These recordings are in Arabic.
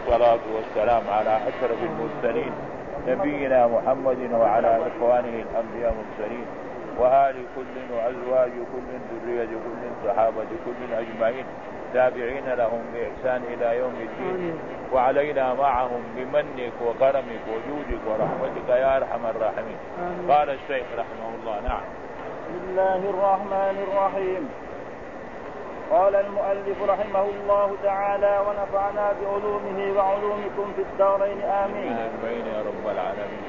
والصلاة والسلام على أشرف المرسلين نبينا محمد وعلى إخوانه الأنبياء المرسلين وآل كل وأزواج كل ذرية كل صحابة كل أجمعين تابعين لهم بإحسان إلى يوم الدين وعلينا معهم بمنك وكرمك وجودك ورحمتك يا أرحم الراحمين. قال الشيخ رحمه الله. نعم. بسم الله الرحمن الرحيم. قال المؤلف رحمه الله تعالى ونفعنا بعلومه وعلومكم في الدارين آمين. آمين يا رب العالمين.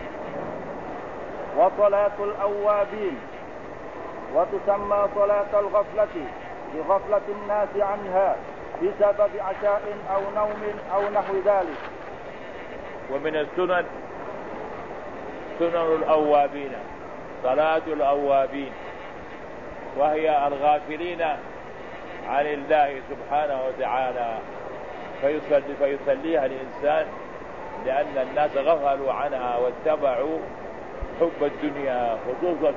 وصلاة الأوابين وتسمى صلاة الغفلة لغفلة الناس عنها بسبب عشاء أو نوم أو نحو ذلك. ومن السنن سنن الأوابين صلاة الأوابين وهي الغافلين عن الله سبحانه وتعالى فيصليها الإنسان لأن الناس غفلوا عنها واتبعوا حب الدنيا خصوصا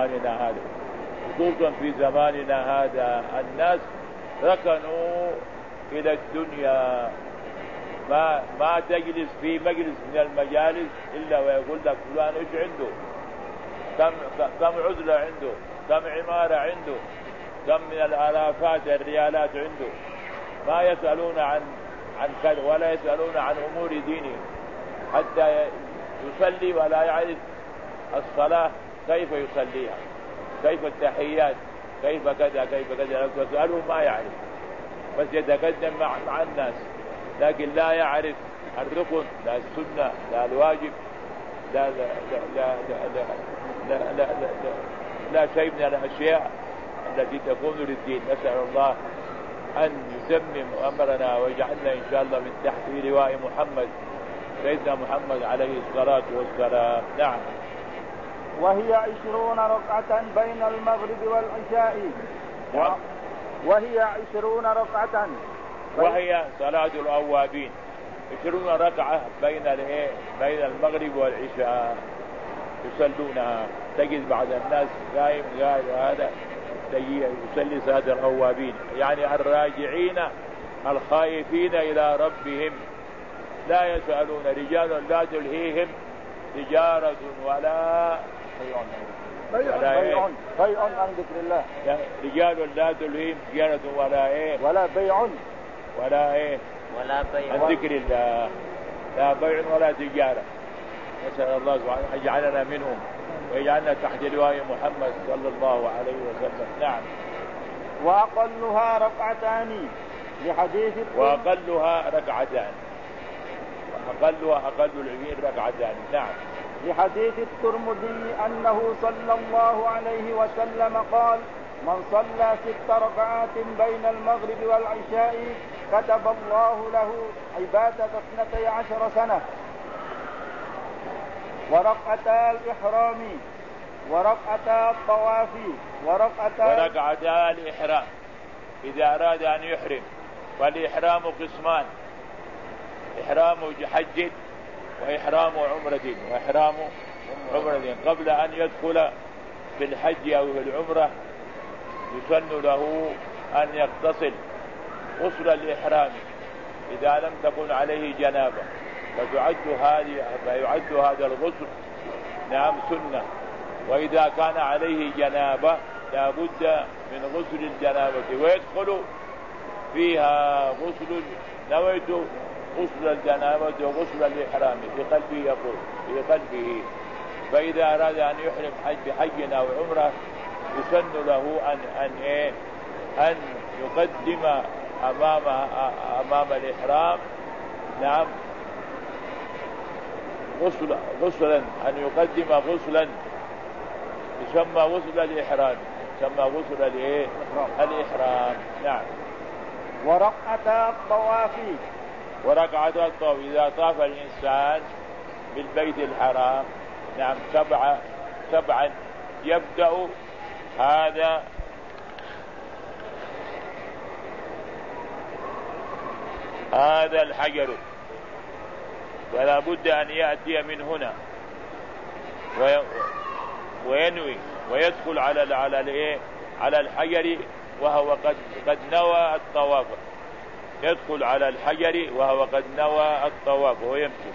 في زماننا هذا الناس ركنوا إلى الدنيا. ما تجلس في مجلس من المجالس إلا ويقول لك فلان إيش عنده، كم عزلة عنده، كم عمارة عنده، كم من الآلافات الريالات عنده. ما يسألون عن كذا ولا يسألون عن أمور دينهم حتى يصلي ولا يعرف الصلاة كيف يصليها، كيف التحيات، كيف كذا كيف كذا. لو تسأله ما يعرف، بس يتقدم مع الناس لكن لا يعرف الركن لا السنة لا الواجب لا لا لا لا لا لا, لا, لا, لا شيء من الأشياء التي تكون للدين. نسأل الله أن يتمم أمرنا ويجعلنا إن شاء الله من تحت لواء محمد سيدنا محمد عليه الصلاة والسلام. نعم. وهي 20 ركعة بين المغرب والعشاء. وهي صلاة الأوابين 20 ركعة بين المغرب والعشاء يصلونها. تجد بعض الناس قائم قاعد هذا يصلي صلاة الأوابين يعني الراجعين الخائفين إلى ربهم لا يسألون. رجال لا تلهيهم تجارة ولا بيع عن ذكر الله. رجال لا تلهيهم تجارة ولا بيع عن ذكر الله. لا بيع ولا تجارة. نسأل الله سبحانه أن يجعلنا منهم ويجعلنا تحت لواء محمد صلى الله عليه وسلم. نعم. وأقلها ركعتان لحديث وأقلها ركعتان. أقل العشرين ركعتان. نعم. لحديث الترمذي أنه صلى الله عليه وسلم قال من صلى 6 ركعات بين المغرب والعشاء كتب الله له عبادة 12 سنة. وركعتا الإحرام وركعتا الطواف وركعتا الإحرام إذا أراد أن يحرم. والإحرام قسمان: إحرام حج وإحرام عمرة. قبل أن يدخل في الحج أو في العمرة يسن له أن يغتسل غسل الإحرام إذا لم تكن عليه جنابة فيعد هذا الغسل نعم سنة. وإذا كان عليه جنابة لا بد من غسل الجنابة ويدخل فيها غسل نويت غسل الجنابة وغسل الإحرام في قلبه يقول في قلبه. فإذا أراد أن يحرم بحج أو عمرة يسن له أن يقدم أمام الإحرام نعم غسلا أن يقدم غسلا يسمى غسل الإحرام يسمى غسل الإحرام. نعم. وركعتا الطواف إذا طاف الإنسان بالبيت الحرام نعم 7 يبدأ هذا الحجر فلا بد أن يأتي من هنا وينوي ويدخل على الحجر وهو قد نوى الطواف يدخل على الحجر وهو قد نوى الطواف وهو يمشي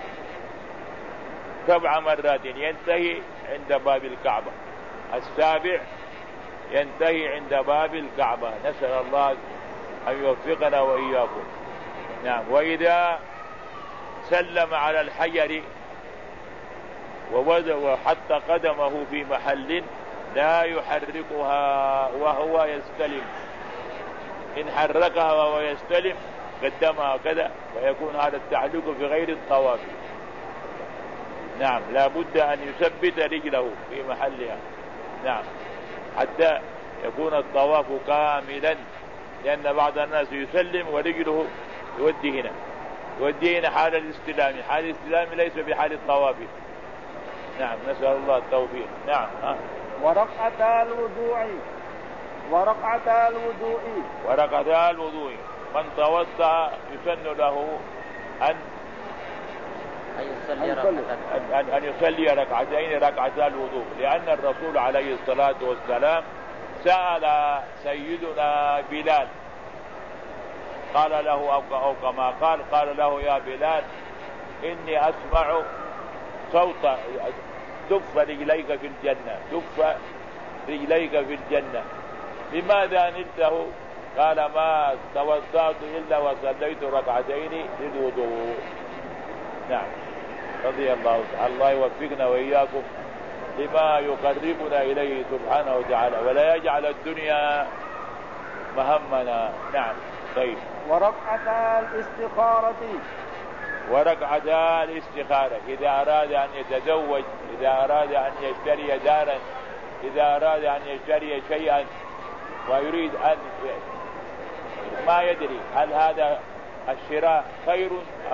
7 مرات، ينتهي عند باب الكعبة. 7 ينتهي عند باب الكعبة. نسأل الله أن يوفقنا وإياكم. نعم. وإذا سلم على الحجر وحط قدمه في محل لا يحركها وهو يستلم، إن حركها وهو يستلم قدمها كذا، ويكون هذا التعلق في غير الطواف. نعم. لا بد أن يثبت رجله في محلها. نعم. حتى يكون الطواف كاملا، لأن بعض الناس يسلم ورجله يودي هنا حال الاستلام. حال الاستلام ليس بحال الطواف. نعم. نسأل الله التوفيق. نعم. وركعتا الوضوء من توضأ يسن له أن يصلي ركعتين ركعتا الوضوء، لأن الرسول عليه الصلاة والسلام سأل سيدنا بلال، قال له أو كما قال له: يا بلال إني أسمع صوت دف رجليك في الجنة، دف رجليك في الجنة، لماذا نلته؟ قال: ما توضأت إلا وصليت ركعتين للوضوء. نعم. رضي الله تعالى. الله يوفقنا وإياكم لما يقربنا إليه سبحانه وتعالى، ولا يجعل الدنيا مهمنا. نعم. طيب. وركعتا الاستخارة إذا أراد أن يتزوج، إذا أراد أن يشتري دارا، إذا أراد أن يشتري شيئا ويريد أن ما يدري هل هذا الشراء خير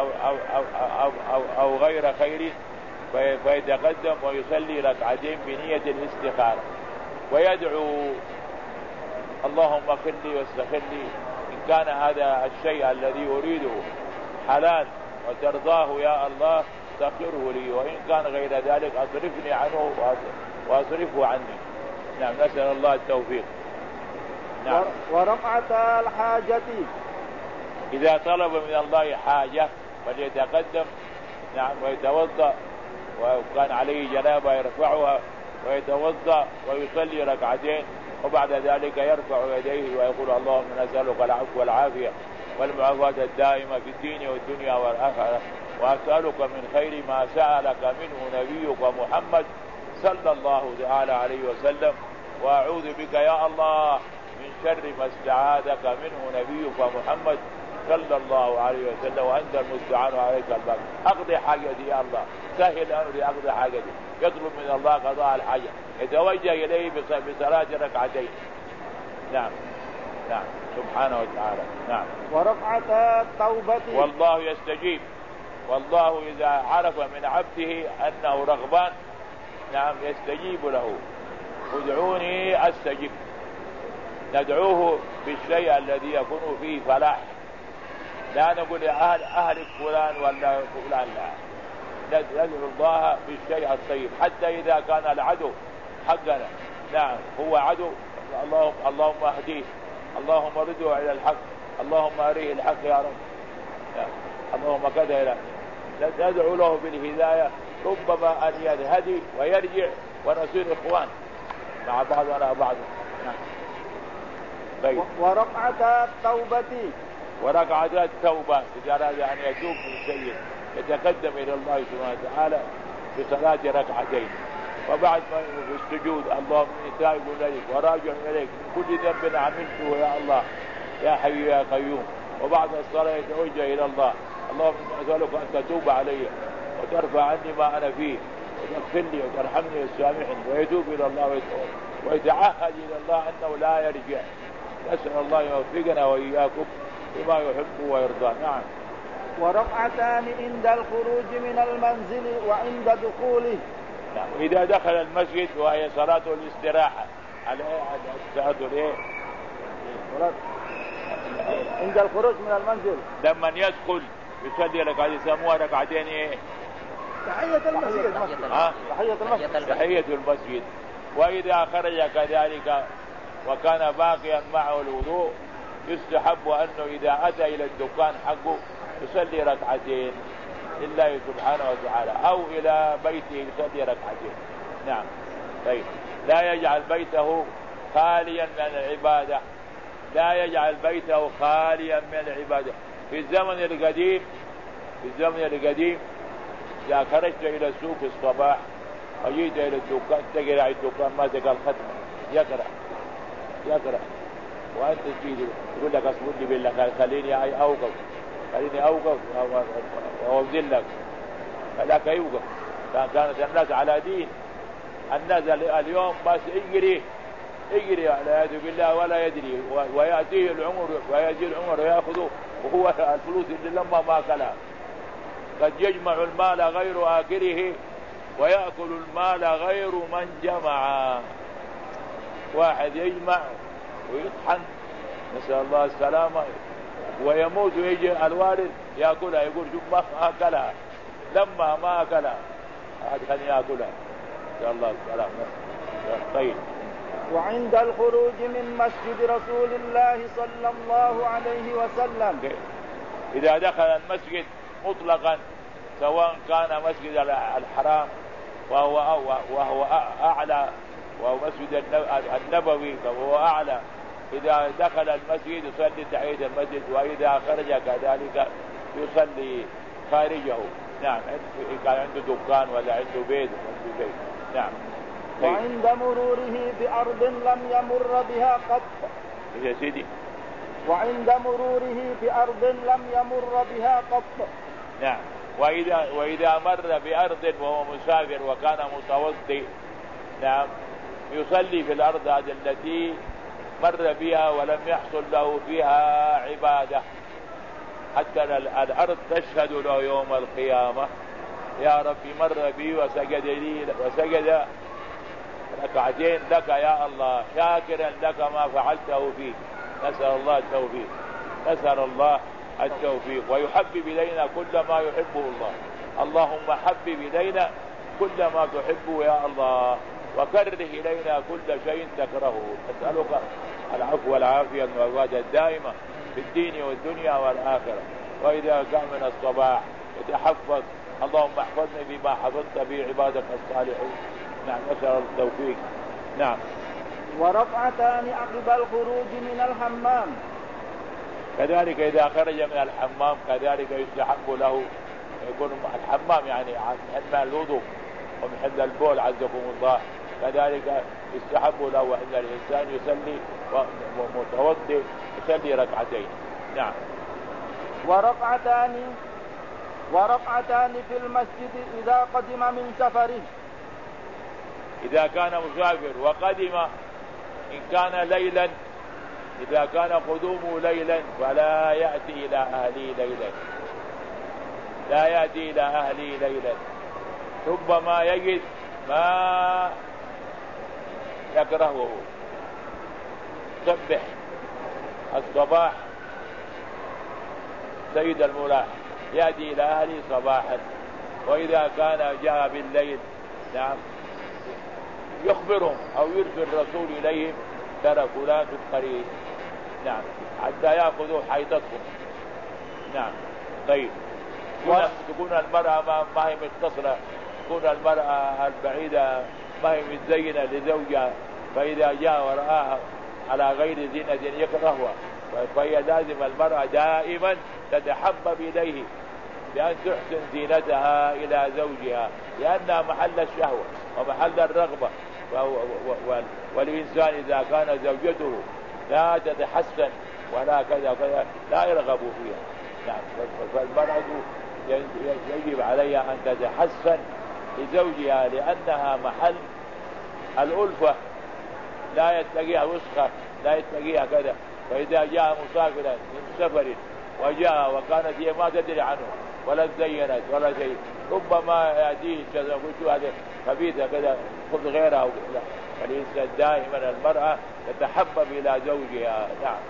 أو غير خير، فيتقدم ويصلي ركعتين بنية الاستخارة، ويدعو: اللهم اغفر لي واستغفر لي، إن كان هذا الشيء الذي أريده حلال وترضاه يا الله سخره لي، وإن كان غير ذلك أصرفني عنه وأصرفه عني. نعم. نسأل الله التوفيق. نعم. وركعتا الحاجة إذا طلب من الله حاجة فليتقدم. نعم. ويتوضأ، وكان عليه جنابة يرفعها ويتوضأ ويصلي ركعتين، وبعد ذلك يرفع يديه ويقول: اللهم نسألك العفو والعافية والمعافاة الدائمة في الدين والدنيا والآخرة، وأسألك من خير ما سألك منه نبيك محمد صلى الله تعالى عليه وسلم، وأعوذ بك يا الله من شر ما استعاذك منه نبيك محمد صلى الله عليه وسلم، وأنت المستعان عليك الباب. أقضي حاجتي يا الله، سهل أمري، أقضي حاجتي. يطلب من الله قضاء الحاجة، يتوجه إليه بصلاة ركعتين. نعم. نعم. سبحانه وتعالى. نعم. وركعتا التوبة والله يستجيب. والله إذا عرف من عبده أنه رغبان، نعم، يستجيب له. ادعوني أستجب. ندعوه بالشيء الذي يكون فيه فلاح، لا نقول يا أهل فلان ولا فلان، لا، ندعو الله بالشيء الطيب، حتى إذا كان العدو حقنا، نعم، هو عدو، اللهم اهديه، اللهم رده إلى الحق، اللهم أريه الحق يا رب، اللهم كذا إلى، ندعو له بالهداية، ربما أن يهدي ويرجع ونصير إخوان مع بعضنا بعض. طيب. وركعتا التوبة وركعتا التوبة إذا أراد أن يتوب من شيء يتقدم إلى الله سبحانه وتعالى بصلاة ركعتين، وبعد ما في السجود: اللهم إني تائب إليك وراجع إليك من كل ذنب عملته يا الله يا حي يا قيوم. وبعد الصلاة يتوجه إلى الله: اللهم إني أسألك أن تتوب علي وترفع عني ما أنا فيه وتغفر لي وترحمني وتسامحني، ويتوب إلى الله ويتعهد إلى الله أنه لا يرجع. نسأل الله يوفقنا وإياكم بما يحب ويرضى. نعم. وركعتان عند الخروج من المنزل وعند دخوله. نعم. إذا دخل المسجد وهي صلاة الاستراحة، صلاة الايه؟ عند الخروج من المنزل، لما يدخل يصلي ركعتين يسموها ركعتين ايه؟ تحية المسجد. تحية المسجد. وإذا خرج كذلك وكان باقيا معه الوضوء يستحب أنه إذا أتى إلى الدكان حقه يصلي ركعتين لله سبحانه وتعالى، أو إلى بيته يصلي ركعتين. نعم. طيب، لا يجعل بيته خاليا من العبادة، لا يجعل بيته خاليا من العبادة. في الزمن القديم إذا خرجت إلى السوق في الصباح وجيت إلى الدكان تقرأ الدكان ماسك الختم يقرأ وأنت تجي يقول لك اصبر لي بالله خليني أوقف وأوزن لك، فلاك يوقف. كانت الناس على دين. الناس اليوم بس يجري والعياذ بالله ولا يدري، ويأتيه العمر ويأخذه وهو الفلوس اللي لما ما أكلها. قد يجمع المال غير آكله ويأكل المال غير من جمع. واحد يجمع ويطحن نسأل الله السلامة ويموت، ويجي الوارث يأكلها يقول شوف ما أكلها، لما ما أكلها أدخل يأكلها نسأل الله السلامة. طيب. وعند الخروج من مسجد رسول الله صلى الله عليه وسلم، إذا دخل المسجد مطلقا سواء كان مسجد الحرام وهو أعلى، وهو مسجد النبوي وهو أعلى، إذا دخل المسجد يصلي تحية المسجد، وإذا خرج كذلك يصلي خارجه. نعم، كان عنده دكان ولا عنده بيت عنده شيء. نعم. وعند مروره بأرض لم يمر بها قط. يا سيدي. وعند مروره بأرض لم يمر بها قط. نعم. وإذا مر بأرض وهو مسافر وكان متوضئ، نعم، يصلي في الأرض هذه التي مر بها ولم يحصل له فيها عبادة، حتى الأرض تشهد له يوم القيامة يا ربي مر بي وسجد ركعتين لك يا الله شاكرا لك ما فعلته فيه. نسأل الله التوفيق ويحبب إلينا كل ما يحبه الله. اللهم حبب إلينا كل ما تحبه يا الله، وكره إلينا كل شيء تكرهه. أسألك العفو والعافية والمعافاة الدائمة في الدين والدنيا والآخرة. وإذا كان من الصباح يتحفظ، اللهم احفظني بما حفظت به عبادك الصالحين. نعم، نسأل التوفيق. نعم. وركعتان عقب الخروج من الحمام، كذلك إذا خرج من الحمام كذلك يستحب له يكون الحمام يعني محل الوضوء ومحل البول عزكم الله، كذلك يستحب له أن الإنسان يصلي ومتوضئ يصلي ركعتين. نعم. وركعتان في المسجد إذا قدم من سفره، إذا كان مسافر وقدم، إن كان ليلا، إذا كان قدومه ليلا فلا يأتي إلى أهله ليلا، ربما يجد ما يكرهه. سبح الصباح سيد الملاح يأتي إلى أهله صباحا، وإذا كان جاء بالليل نعم يخبرهم أو يرسل الرسول إليهم ترى فلان في الطريق، نعم، حتى يأخذوا حيطتهم. نعم. طيب. تكون المرأة ما هي متصلة، تكون المرأة البعيدة ما هي متزينة لزوجها، فإذا جاء ورآها على غير زينة يكرهها، فهي لازم المرأة دائما تتحبب إليه بأن تحسن زينتها إلى زوجها، لأنها محل الشهوة ومحل الرغبة. والإنسان إذا كان زوجته لا تتحسن ولا كذا كذا لا يرغب فيها. نعم. فالمرأة يجب عليها أن تتحسن لزوجها لأنها محل الألفة، لا يتقيها وسخة، لا يتقيها كذا. فإذا جاء مسافرا من سفر وجاء وكانت هي ما تدري عنه ولا تزينت ولا شيء، ربما يأتيه كذا قلت هذا خبيثة كذا خذ غيرها. فالإنسان دائما المرأة تتحبب إلى زوجها. نعم.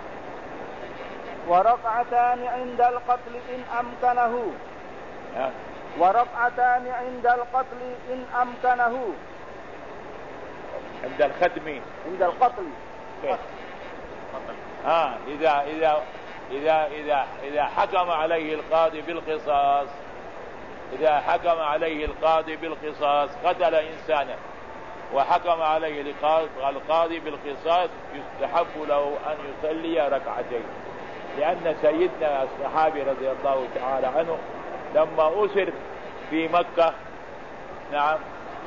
وركعتان عند القتل إن أمكنه. وركعتان عند القتل إن أمكنه. عند الختم. عند القتل. إذا حكم عليه القاضي بالقصاص، إذا حكم عليه القاضي بالقصاص قتل إنسانا وحكم عليه القاضي بالقصاص، يستحب له أن يصلي ركعتين، لأن سيدنا الصحابي رضي الله تعالى عنه لما أسر في مكة، نعم،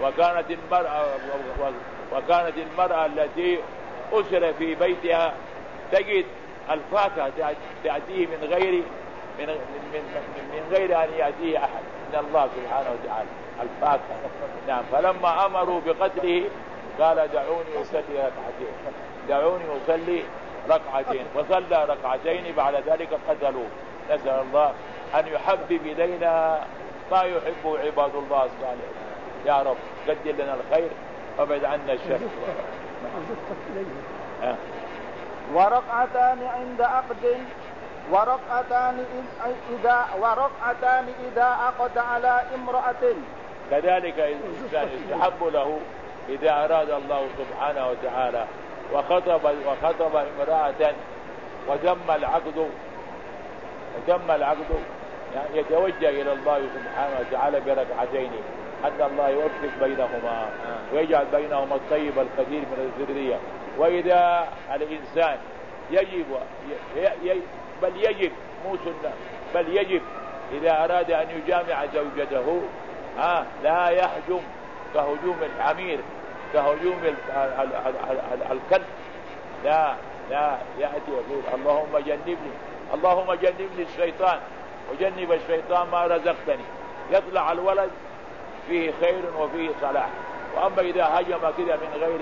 وكانت المرأة التي أسر في بيتها تجد الفاكهة تأتيه من غير أن يأتيه أحد من الله سبحانه وتعالى، الفاكهة، نعم. فلما أمروا بقتله قال دعوني أصلي ركعتين، فصلى ركعتين، بعد ذلك قتلوه. نسأل الله أن يحبب إلينا ما يحب عباد الله الصالحين، يا رب قدر لنا الخير وابعد عنا الشر. وركعتان عند عقد، وركعتان إذا عقد على امرأة. كذلك الإنسان يستحب له إذا أراد الله سبحانه وتعالى وخطب امرأة وتم العقد يعني يتوجه إلى الله سبحانه وتعالى بركعتين، أن الله يوفق بينهما ويجعل بينهما الطيب الكثير من الذرية. وإذا الإنسان بل يجب إذا أراد أن يجامع زوجته لا يحجم كهجوم الحمير، كهجوم الكلب، لا يأتي يقول اللهم جنبني الشيطان وجنب الشيطان ما رزقتني، يطلع الولد فيه خير وفيه صلاح. وأما إذا هجم كذا من غير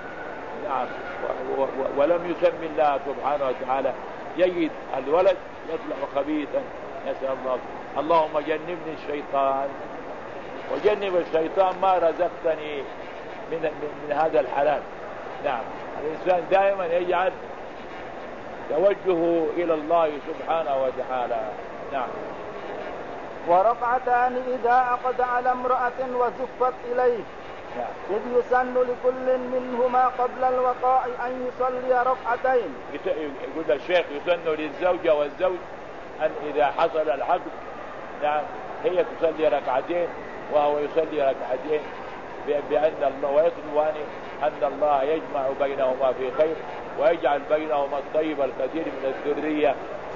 ولم يسمي الله سبحانه وتعالى يجد الولد يطلع خبيثا، نسأل الله. اللهم جنبني الشيطان وجنب الشيطان ما رزقتني من هذا الحلال. نعم، الإنسان دائما يجعل توجهه إلى الله سبحانه وتعالى. نعم. وركعتان إذا عقد على امرأة وزفت إليه، إذ يسن لكل منهما قبل الوقاع أن يصلي ركعتين. يقول الشيخ يسن للزوجة والزوج أن إذا حصل العقد، نعم، هي تصلي ركعتين وهو يصلي ركعتين، بأن الله ويطلب أن الله يجمع بينهما في خير ويجعل بينهما الطيب الكثير من الذرية،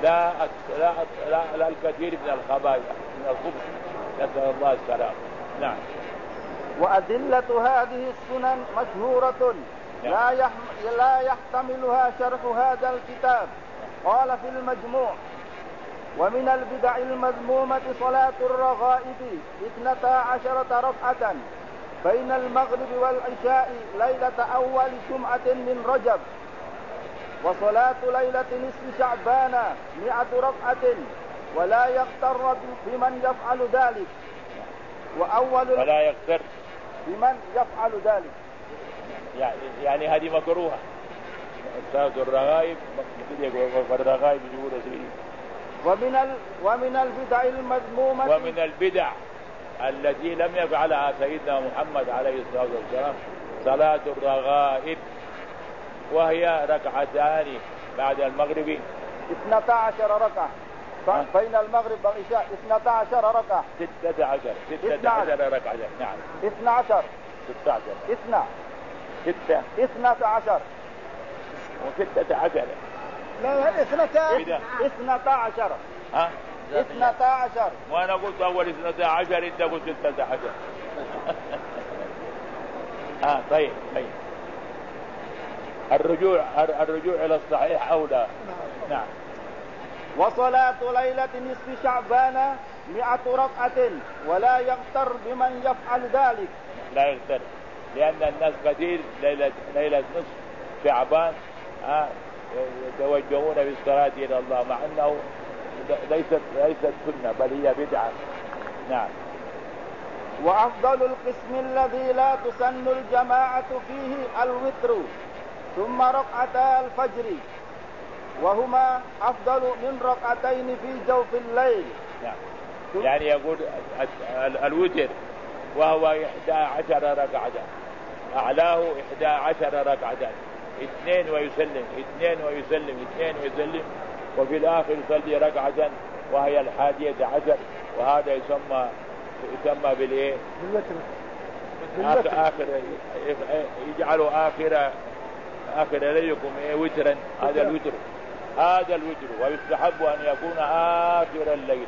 لا الكثير من الخبائث من الخبث، نسأل الله السلام. نعم. وأدلة هذه السنن مشهورة لا يحتملها شرح هذا الكتاب. قال في المجموع: ومن البدع المذمومة صلاة الرغائب 12 ركعة بين المغرب والعشاء ليلة أول جمعة من رجب، وصلاة ليلة نصف شعبان 100 ركعة، ولا يغتر بمن يفعل ذلك. ولا يغتر بمن يفعل ذلك، يعني هذه مكروهة. صلاة الرغائب والرغائب يقول ومن البدع المذمومة، ومن البدع التي لم يفعلها سيدنا محمد عليه الصلاة والسلام صلاة الرغائب، وهي ركعتان بعد المغرب 12 ركعة بين المغرب والعشاء 12 ركعة 16 ركعة. نعم 12 و16 لا 12 12 وانا قلت اول 12 انت قلت 16. طيب الرجوع الى الصحيح اولى. نعم. وصلاة ليلة نصف شعبان 100 ركعة، ولا يغتر بمن يفعل ذلك. لا يغتر، لأن الناس كثير ليلة نصف شعبان يتوجهون بالصلاة إلى الله، مع أنه ليست سنة بل هي بدعة. نعم. وأفضل القسم الذي لا تسن الجماعة فيه الوتر، ثم ركعتا الفجر، وهما أفضل من ركعتين في جوف الليل. نعم. يعني يقول الوتر وهو 11 ركعة، أعلاه 11 ركعة، اثنين ويسلم، اثنين ويسلم، اثنين ويسلم، وفي الآخر يصلي ركعة وهي 11، وهذا يسمى بالإيه؟ آخر يجعلوا آخر ليلكم وترا. هذا الوتر، ويستحب أن يكون آخر الليل،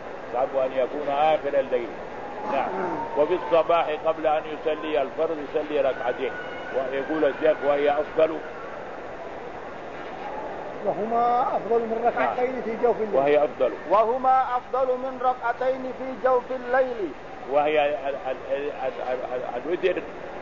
نعم. وفي الصباح قبل أن يصلي الفرض يصلي ركعتين، ويقول الشيخ وهي أفضل، وهما أفضل من ركعتين في جوف الليل، وهما أفضل من ركعتين في جوف الليل، وهي الوتر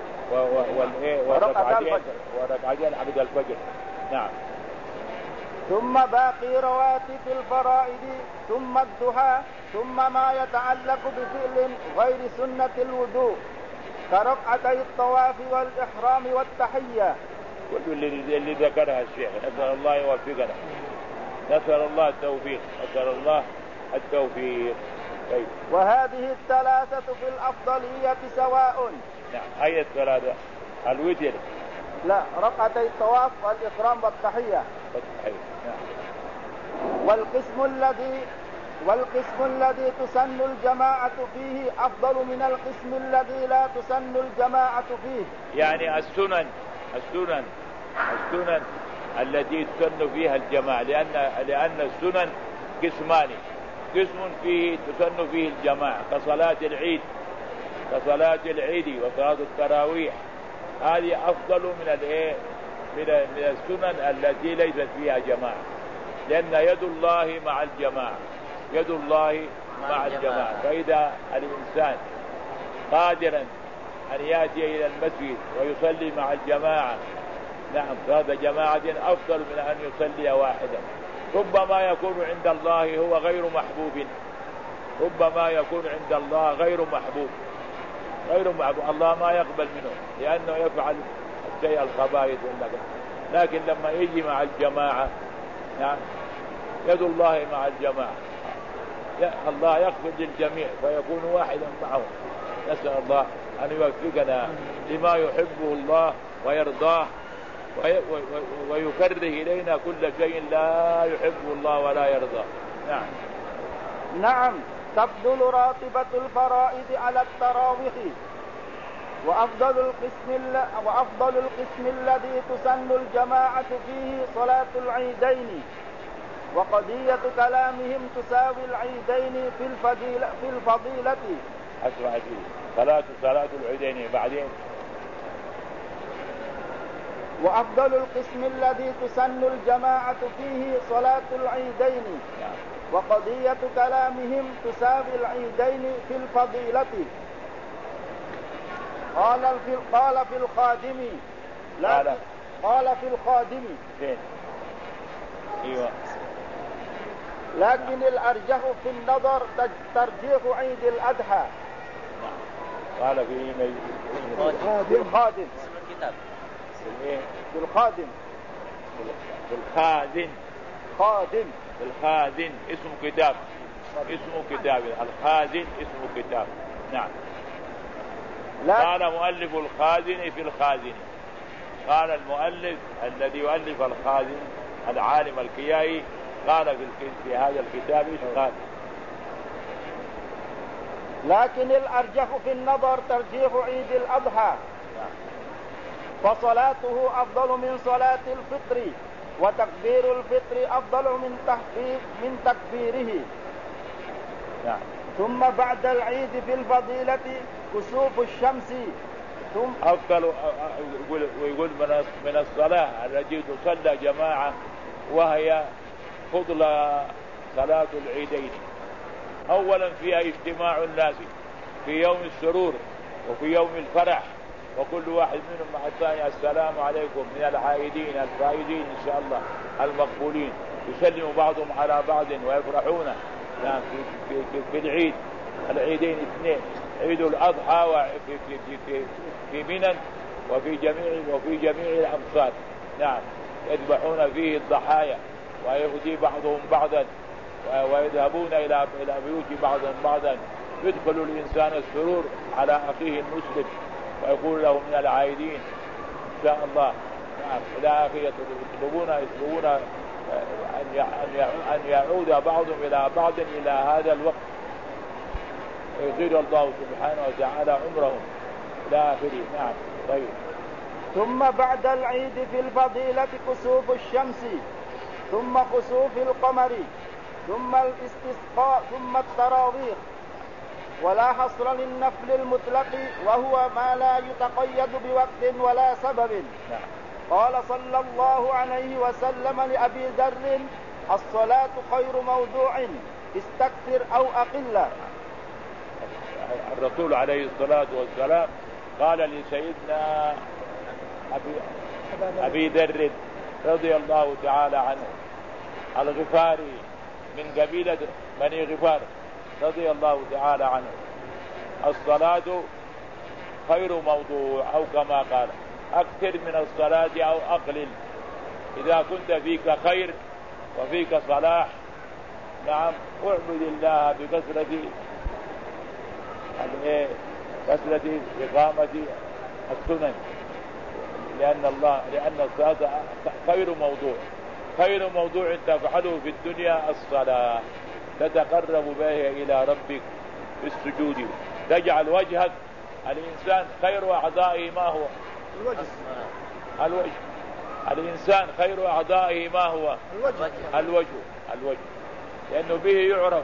وركعتين عقد الفجر. نعم. ثم باقي رواتب الفرائض، ثم الضحى، ثم ما يتعلق بفعل غير سنة الوضوء كركعتي الطواف والإحرام والتحية. كل اللي ذكرها الشيخ، نسأل الله يوفقنا، نسأل الله التوفيق. طيب. وهذه الثلاثة في الأفضلية سواء. نعم. أي الثلاثة؟ الوتر؟ لا، ركعتي الطواف والإحرام والتحية. نعم. والقسم الذي تسن الجماعة فيه أفضل من القسم الذي لا تسن الجماعة فيه. يعني السنن التي تسن فيها الجماعة، لأن السنن قسمان، قسم فيه تسن فيه الجماعة كصلاة العيد وصلاة التراويح، هذه أفضل من السنن التي ليست فيها جماعة، لأن يد الله مع الجماعة. فإذا الإنسان قادرا أن يأتي إلى المسجد ويصلي مع الجماعة، نعم، فهذا جماعة أفضل من أن يصلي واحدا. ربما يكون عند الله هو غير محبوب، غير محبوب، الله ما يقبل منه لأنه يفعل الشيء الخبائث والنجس. لكن لما يجي مع الجماعة، نعم، يد الله مع الجماعة، الله يغفر للجميع فيكون واحدا معه. نسأل الله أن يوفقنا لما يحبه الله ويرضاه، ويكره إلينا كل شيء لا يحبه الله ولا يرضاه. نعم. تفضل راتبة الفرائض على التراويح. وأفضل القسم الذي تسن الجماعة فيه صلاة العيدين، وقضية كلامهم تساوي العيدين في الفضيلة. أسمع فيه صلاة العيدين. بعدين وأفضل القسم الذي تسن الجماعة فيه صلاة العيدين، وقضية كلامهم تساوي العيدين في الفضيلة. قال في الخادم ايوه. لكن الأرجح في النظر ترجيح عيد الأضحى. قال في الخادم اسم كتاب الخازن اسم كتاب. نعم. قال مؤلف الخازن في الخازن، قال المؤلف الذي يؤلف الخازن العالم الكيائي قال في هذا الكتاب قال لكن الأرجح في النظر ترجيح عيد الأضحى، فصلاته أفضل من صلاة الفطر، وتكبير الفطر أفضل من تكبيره. ثم بعد العيد في الفضيلة كسوف الشمس. ثم أفضل ويقول من الصلاة التي تصلى جماعة، وهي فضل صلاة العيدين. أولا فيها اجتماع الناس في يوم السرور وفي يوم الفرح، وكل واحد منهم مع الثاني السلام عليكم من العائدين الفائزين إن شاء الله المقبولين، يسلم بعضهم على بعض ويفرحون. يعني في العيدين اثنين، عيد الأضحى في منى وفي جميع الأمصار. نعم. يذبحون فيه الضحايا ويهدي بعضهم بعضا ويذهبون إلى بيوت بعضهم بعضا، يدخل الإنسان السرور على أخيه المسلم ويقول له من العائدين إن شاء الله. نعم إلى آخره يطلبون أن يعود بعضهم إلى بعض إلى هذا الوقت يطيل الله سبحانه وتعالى عمرهم إلى آخره. نعم. طيب. ثم بعد العيد في الفضيلة كسوف الشمس ثم خسوف القمر ثم الاستسقاء ثم التراويح، ولا حصر للنفل المطلق وهو ما لا يتقيد بوقت ولا سبب. قال صلى الله عليه وسلم لأبي ذر: الصلاة خير موضوع استكثر أو أقل. الرسول عليه الصلاة والسلام قال لسيدنا أبي ذر رضي الله تعالى عنه الغفاري من قبيلة بني غفار رضي الله تعالى عنه: الصلاة خير موضوع، أو كما قال: أكثر من الصلاة أو أقلل. إذا كنت فيك خير وفيك صلاح، نعم، اعبد الله بكثرة إقامة السنن، لأن الصلاة خير موضوع تفعله في الدنيا الصلاة، تتقرب به إلى ربك بالسجود، تجعل وجهك. الإنسان خير أعضائه ما هو؟ الوجه. الإنسان خير أعضائه ما هو؟ الوجه، لأنه به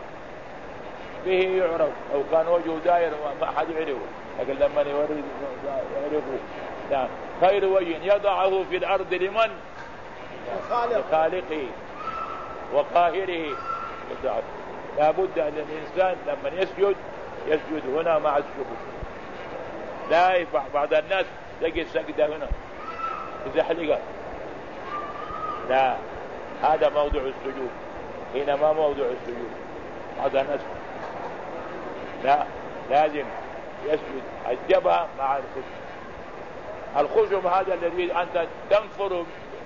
يعرف. لو كان وجهه داير ما حد يعرفه، لكن لما يعرفه. نعم. خير وجه يضعه في الأرض لمن؟ لخالقه وقاهره. لابد أن الإنسان لما يسجد هنا مع السجود. لا ينفع بعض الناس تجي السجدة هنا تزحلقها، لا، هذا موضوع السجود، هنا ما موضوع السجود. هذا الناس لا، لازم يسجد الجبهة مع الخشم. هذا الذي أنت تنفر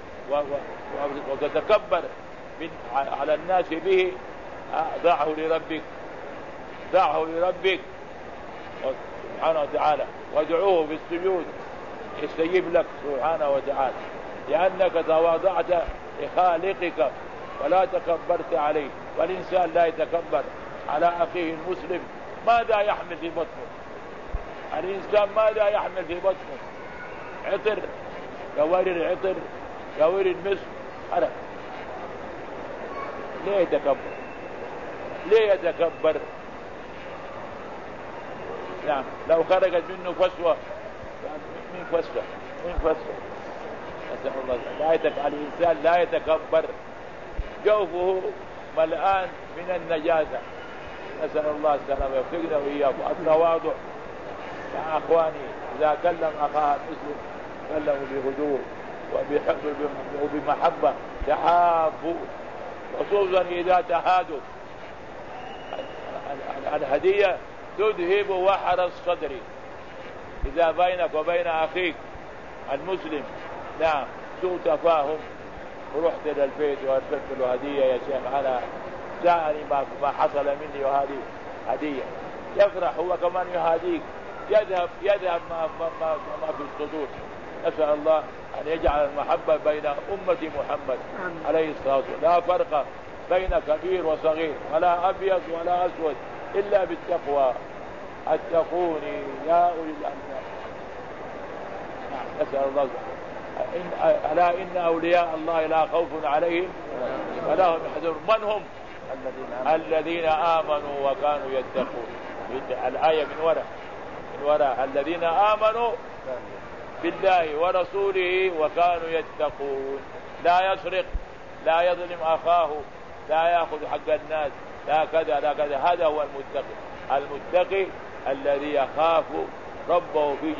وتتكبر على الناس به، ضعه لربك سبحانه وتعالى، وادعوه بالسجود يستجيب لك سبحانه وتعالى، لأنك تواضعت لخالقك ولا تكبرت عليه. والإنسان لا يتكبر على أخيه المسلم. ماذا يحمل في بطنه؟ الإنسان ماذا يحمل في بطنه؟ عطر، قوارير عطر، قوارير مسك، حرق. ليه يتكبر؟ نعم. لو خرجت منه فسوة، من فسوة أسأل الله. الإنسان لا يتكبر، جوفه ملآن من النجاسة. نسأل الله السلامة، يوفقنا وإياكم. التواضع يا أخواني، إذا كلم أخاه المسلم كلمه بهدوء وبمحبة، تحابوا، خصوصا إذا تهادوا. الهدية تذهب وحر الصدر. إذا بينك وبين أخيك المسلم نعم سوء تفاهم، ورحت إلى البيت وأرسلت له هدية: يا شيخ أنا جاءني ما حصل مني وهذه هدية، يفرح هو كمان يهاديك، يذهب ما في الصدور. نسأل الله أن يجعل المحبة بين أمة محمد عليه الصلاة والسلام. لا فرق بين كبير وصغير، ولا أبيض ولا أسود، إلا بالتقوى. اتقوني يا أولي الألباب. نسأل الله ألا إن أولياء الله لا خوف عليهم ولا هم يحزنون. من هم؟ الذين آمنوا وكانوا يتقون. الآية من وراء الذين آمنوا بالله ورسوله وكانوا يتقون. لا يسرق، لا يظلم أخاه، لا يأخذ حق الناس، لا كذا لا كذا. هذا هو المتقي الذي يخاف ربه في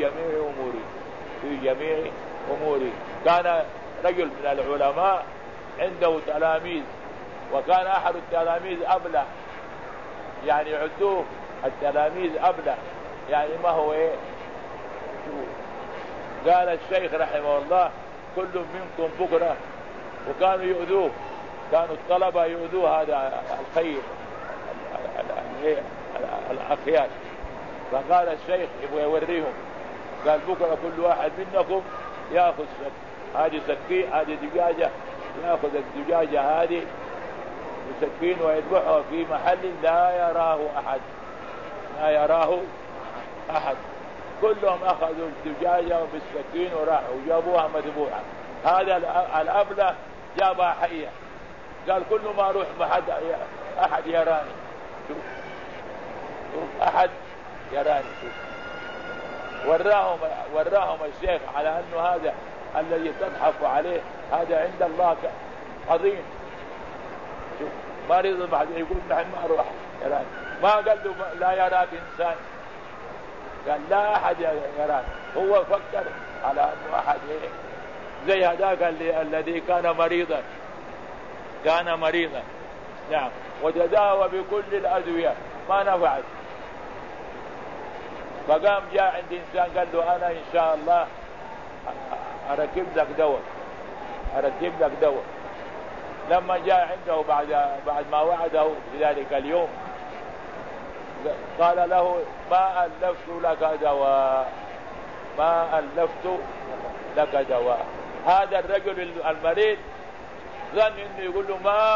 جميع أموره. كان رجل من العلماء عنده تلاميذ، وكان أحد التلاميذ أبله، يعني يعدوه التلاميذ أبله، يعني ما هو إيه. قال الشيخ رحمه الله: كل منكم بكرة. وكانوا يؤذوه، كانوا الطلبة يؤذوه هذا الخير الأخيار. فقال الشيخ يبغى يوريهم، قال: بكرة كل واحد منكم يأخذ هذه سكين، هذه دجاجة، يأخذ الدجاجة هذه بسكين ويذبحها في محل لا يراه أحد، لا يراه أحد. كلهم أخذوا الدجاجة بالسكين وراحوا وجابوها مذبوحة. هذا الأبله جابها حية، قال كل ما أروح أحد يراني، شوف أحد يراني. شوف وراهم الشيخ على أنه هذا الذي تضحك عليه هذا عند الله عظيم. شوف ما رضي بعد يقول نحن ما أروح يراني، ما قال له لا يراك إنسان، قال لا أحد يراك. هو فكر على أنه أحد زي هذاك الذي كان مريضا نعم، وتداوى بكل الأدوية ما نفعت، فقام جاء عند إنسان قال له أنا إن شاء الله أركب لك دواء. لما جاء عنده بعد ما وعده في ذلك اليوم قال له ما ألفت لك دواء. هذا الرجل المريض ظن انه يقول له ما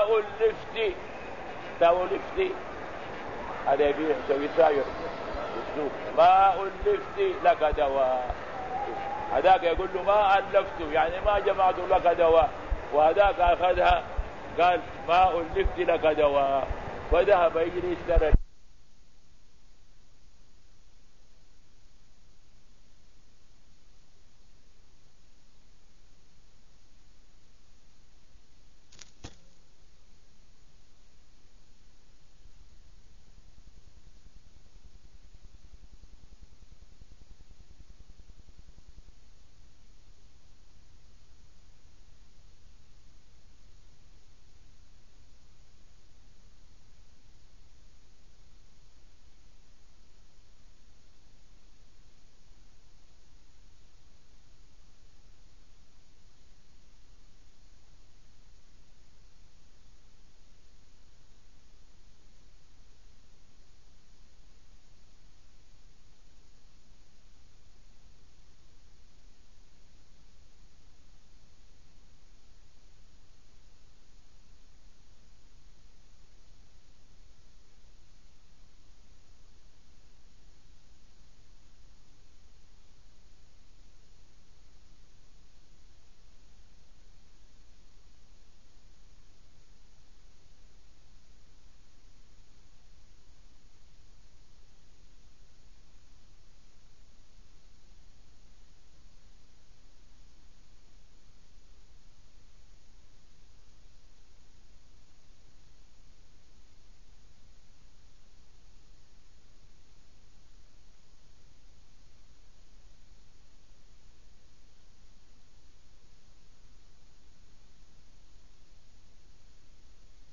ألفتي هذا يبيع يسوي ساير ما ألفتي لك دواء. هذاك يقول له ما ألفت يعني ما جمعت لك دواء، وهذاك أخذها قال ما ألفت لك دواء، فذهب يجري اشترى